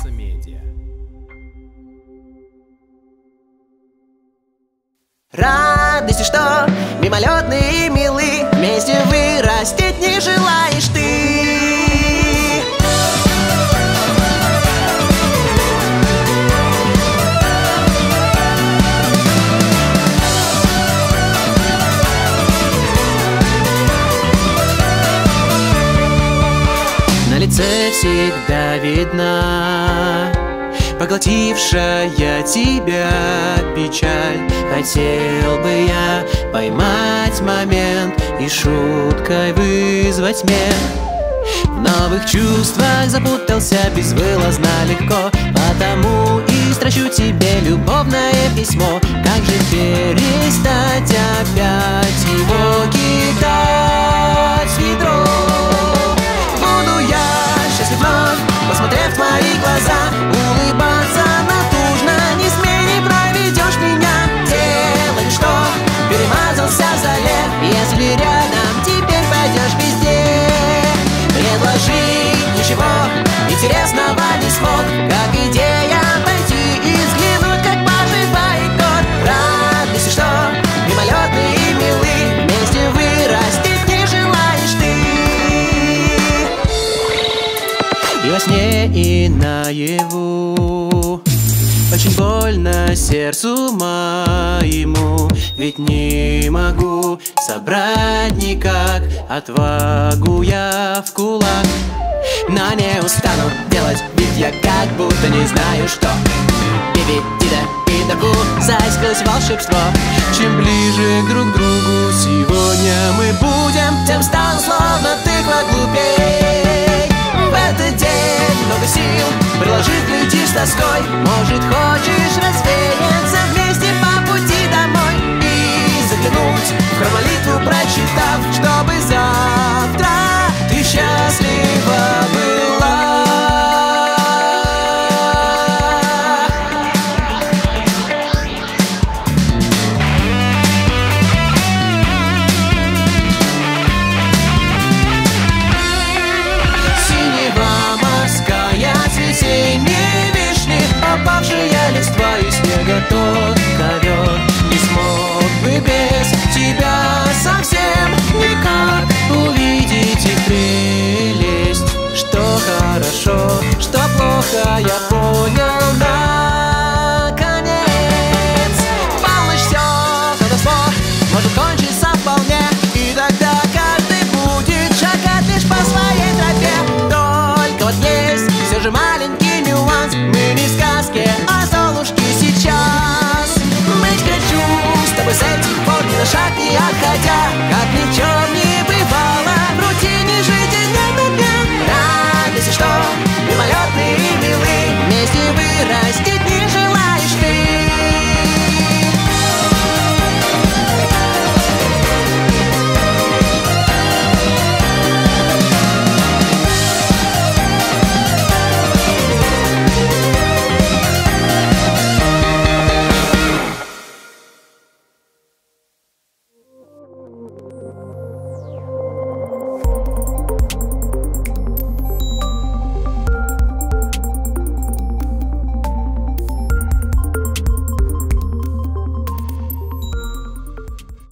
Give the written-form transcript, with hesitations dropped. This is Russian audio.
Медиа. Радости, что мимолетные и милы, вместе вырастить не желаешь ты. На лице всегда видна поглотившая тебя печаль. Хотел бы я поймать момент и шуткой вызвать смех. В новых чувствах запутался безвылазно легко, потому и строчу тебе любовное письмо. Как же перестать опять его кидать в ведро? Буду я счастлив вновь, посмотрев в твои глаза, улыбаться натужно, не смей, не проведешь меня. Делай, что перемазался залив, если рядом теперь пойдешь везде. Предложи, ничего интересного не смог, как идея пойти и взглянуть, как поживает год. Радости, что мимолетные и милы, вместе вырастить не желаешь ты. И во сне, и наяву очень больно сердцу моему, ведь не могу собрать никак отвагу я в кулак. Но не устану делать вид я, как будто не знаю что. Биби-дида и даку, заискалось волшебство. Чем ближе друг к другу сегодня мы будем, тем стану словно тыква глупей. В этот день много сил приложить люди с тоской. Может, хочешь развеяться вместе по пути домой и заглянуть в храм молитву, прочитав, чтобы завтра ты счастлива была. Опавшая листва и снега тот ковер. Не смог бы без тебя совсем никак увидеть их прелесть. Что хорошо, что плохо, я